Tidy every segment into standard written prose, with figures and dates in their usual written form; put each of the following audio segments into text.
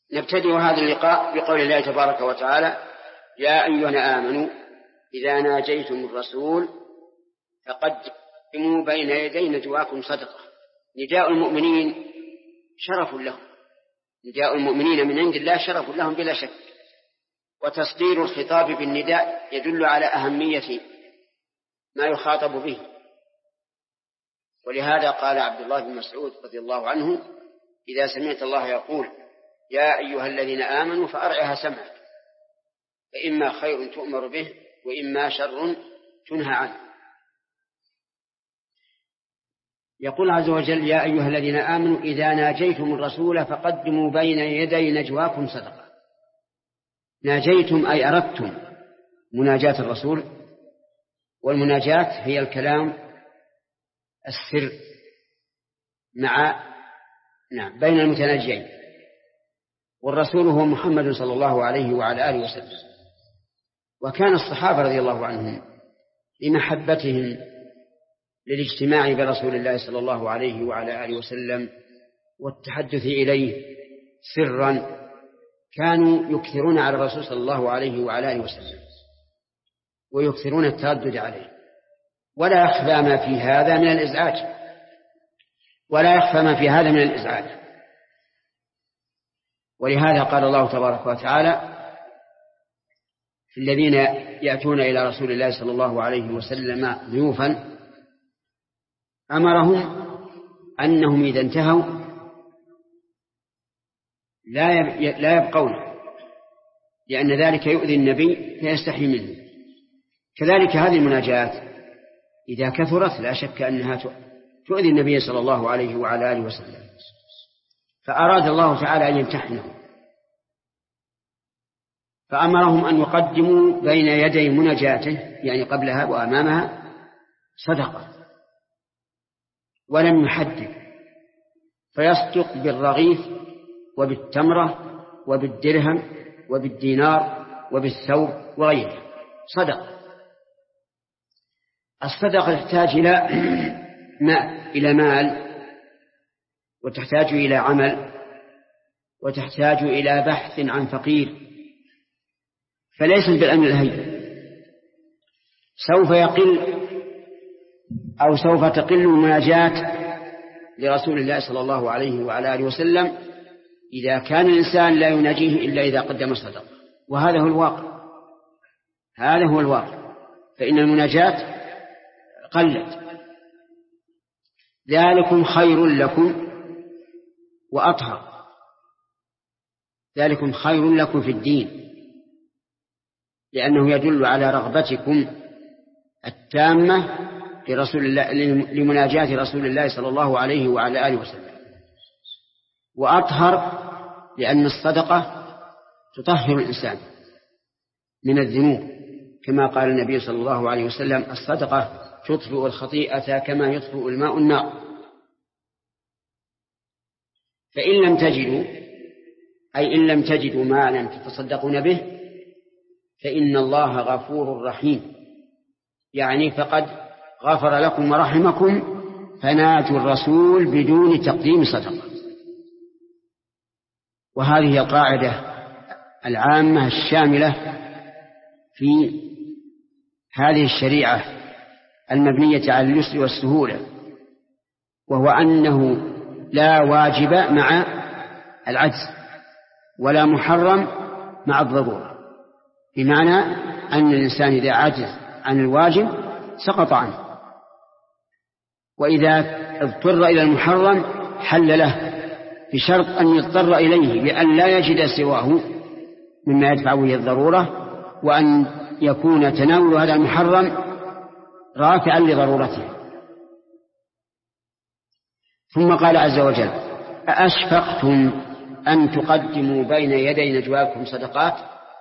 نبتدئ هذا اللقاء بقول الله تبارك وتعالى: يا أيها آمنوا إذا ناجيتم الرسول فقدموا بين يدي نجواكم صدقة. نداء المؤمنين شرف لهم، نداء المؤمنين من عند الله شرف لهم بلا شك، وتصدير الخطاب بالنداء يدل على أهمية ما يخاطب به. ولهذا قال عبد الله بن مسعود رضي الله عنه: إذا سمعت الله يقول يا أيها الذين آمنوا فأرعها سمعك، فإما خير تؤمر به وإما شر تنهى عنه. يقول عز وجل: يا أيها الذين آمنوا إذا ناجيتم الرسول فقدموا بين يدي نجواكم صدقة. ناجيتم أي أردتم مناجاة الرسول، والمناجاة هي الكلام السر بين المتناجين، والرسول هو محمد صلى الله عليه وعلى آله وسلم. وكان الصحابة رضي الله عنهم لمحبتهم للاجتماع برسول الله صلى الله عليه وعلى آله وسلم والتحدث إليه سرا كانوا يكثرون على الرسول صلى الله عليه وعلى آله وسلم ويكثرون التردد عليه، ولا يخفى ما في هذا من الإزعاج، ولهذا قال الله تبارك وتعالى في الذين يأتون إلى رسول الله صلى الله عليه وسلم ضيوفا أمرهم أنهم إذا انتهوا لا يبقون، لأن ذلك يؤذي النبي فيستحي منه. كذلك هذه المناجاة إذا كثرت لا شك أنها تؤذي النبي صلى الله عليه وعلى آله وسلم، فأراد الله تعالى أن يمتحنهم، فأمرهم أن يقدموا بين يدي مناجاته، يعني قبلها وأمامها، صدقة، ولم يحدد، فيصدق بالرغيف وبالتمرة وبالدرهم وبالدينار وبالثوب وغيره صدقة. الصدقة تحتاج إلى مال، وتحتاج إلى عمل، وتحتاج إلى بحث عن فقير، فليست بالأمر الهين. سوف يقل أو سوف تقل المناجاة لرسول الله صلى الله عليه وعلى آله وسلم إذا كان الإنسان لا يناجيه إلا إذا قدم الصدقة، وهذا هو الواقع، فإن المناجاة قلت. ذلكم خير لكم وأطهر، ذلكم خير لكم في الدين، لأنه يدل على رغبتكم التامة لمناجاة رسول الله صلى الله عليه وعلى آله وسلم. وأطهر لأن الصدقة تطهر الإنسان من الذنوب، كما قال النبي صلى الله عليه وسلم: الصدقة تطفئ الخطيئة كما يطفئ الماء النار. فإن لم تجدوا، أي إن لم تجدوا مالا تتصدقون به، فإن الله غفور رحيم، يعني فقد غفر لكم ورحمكم، فناجوا الرسول بدون تقديم صدقة. وهذه القاعدة العامة الشاملة في هذه الشريعة المبنية على اليسر والسهولة، وهو أنه لا واجب مع العجز ولا محرم مع الضرورة، بمعنى أن الإنسان إذا عجز عن الواجب سقط عنه، وإذا اضطر إلى المحرم حل له، بشرط أن يضطر إليه بأن لا يجد سواه مما يدفع به الضرورة، وأن يكون تناول هذا المحرم رافعا لضرورته. ثم قال عز وجل: أأشفقتم أن تقدموا بين يدي نجواكم صدقات.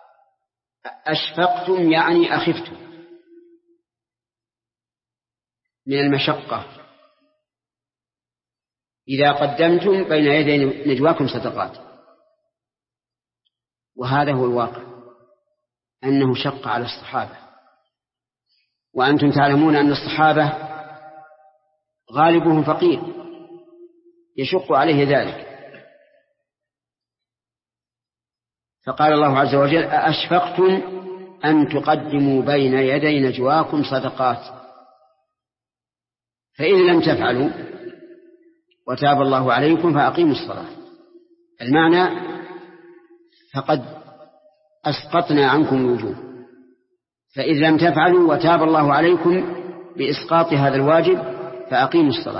أشفقتم يعني أخفتم من المشقة إذا قدمتم بين يدي نجواكم صدقات. وهذا هو الواقع، أنه شق على الصحابة، وأنتم تعلمون أن الصحابة غالبهم فقير يشق عليه ذلك. فقال الله عز وجل: أأشفقتم أن تقدموا بين يدي نجواكم صدقات فإن لم تفعلوا وتاب الله عليكم فأقيموا الصلاة. المعنى: فقد أسقطنا عنكم الوجوب، فإذ لم تفعلوا وتاب الله عليكم بإسقاط هذا الواجب فأقيموا الصلاة.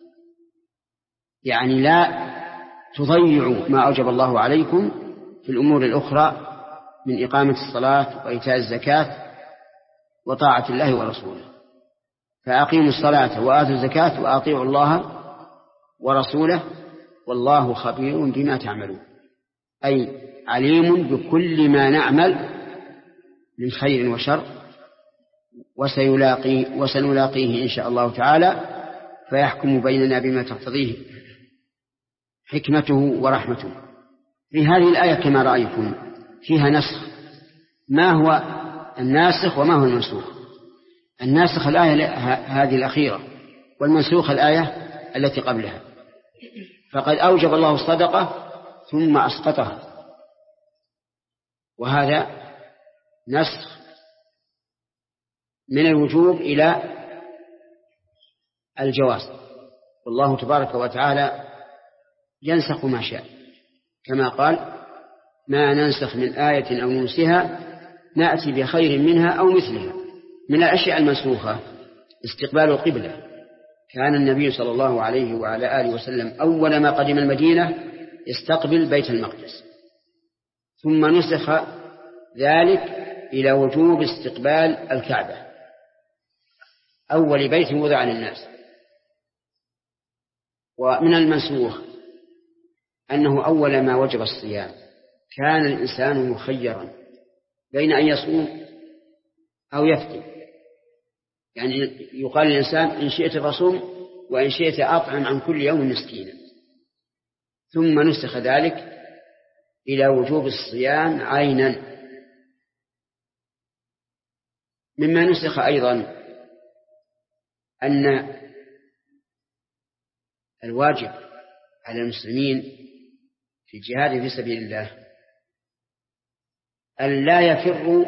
يعني لا تضيعوا ما أوجب الله عليكم في الأمور الأخرى من إقامة الصلاة وإيتاء الزكاة وطاعة الله ورسوله. فأقيموا الصلاة وآتوا الزكاة وأطيعوا الله ورسوله والله خبير بما تعملون، أي عليم بكل ما نعمل من خير وشر، وسنلاقيه إن شاء الله تعالى، فيحكم بيننا بما تقتضيه حكمته ورحمته. في هذه الآية كما رأيكم فيها نسخ. ما هو الناسخ وما هو المنسوخ؟ الناسخ الآية هذه الأخيرة، والمنسوخ الآية التي قبلها. فقد أوجب الله الصدقة ثم أسقطها، وهذا نسخ من الوجوب إلى الجواز، والله تبارك وتعالى ينسخ ما شاء، كما قال: ما ننسخ من آية أو ننسها نأتي بخير منها أو مثلها. من الأشياء المنسوخة استقبال القبلة. كان النبي صلى الله عليه وعلى آله وسلم أول ما قدم المدينة يستقبل بيت المقدس، ثم نسخ ذلك إلى وجوب استقبال الكعبة أول بيت وضع للناس. ومن المنسوخ أنه أول ما وجب الصيام كان الإنسان مخيرا بين أن يصوم أو يفطر، يعني يقال للإنسان: إن شئت فصوم وإن شئت أطعم عن كل يوم مسكينا. ثم نسخ ذلك إلى وجوب الصيام عينا. مما نسخ أيضا أن الواجب على المسلمين في الجهاد في سبيل الله أن لا يفروا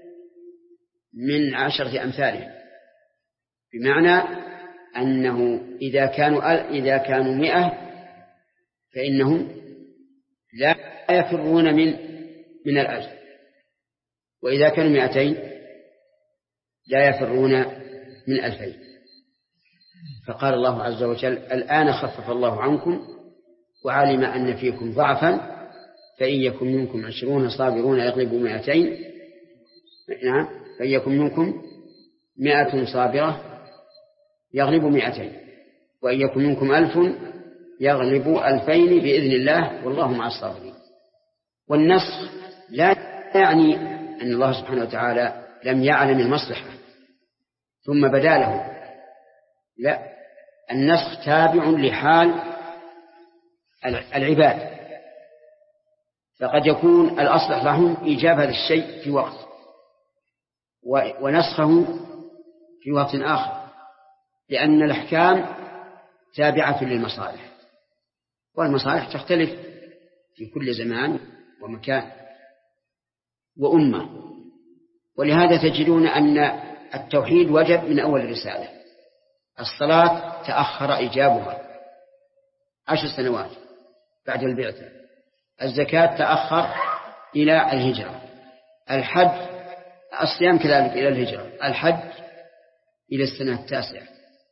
من 10 أمثالهم، بمعنى أنه إذا كانوا 100 فإنهم لا يفرون من 1000، وإذا كانوا 200 لا يفرون من 2000. فقال الله عز وجل: الآن خفف الله عنكم وعلم أن فيكم ضعفا فإن يكن منكم 20 صابرون يغلبوا 200. نعم، فإن يكن منكم 100 صابرة يغلبوا 200، وإن يكن منكم 1000 يغلبوا 2000 بإذن الله والله مع الصابرين. والنسخ لا يعني أن الله سبحانه وتعالى لم يعلم المصلحة ثم بدا له، لا، النسخ تابع لحال العباد، فقد يكون الأصلح لهم إيجاب هذا الشيء في وقت ونسخه في وقت آخر، لأن الأحكام تابعة للمصالح، والمصالح تختلف في كل زمان ومكان وأمة. ولهذا تجدون أن التوحيد وجب من أول الرسالة، الصلاة تأخر إيجابها 10 سنوات بعد البعثة، الزكاة تأخر إلى الهجرة، الحج الصيام كذلك إلى الهجرة، الحج إلى السنة 9.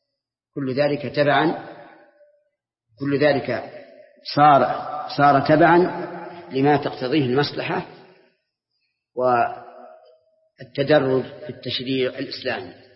كل ذلك صار تبعا لما تقتضيه المصلحة والتدرج في التشريع الإسلامي.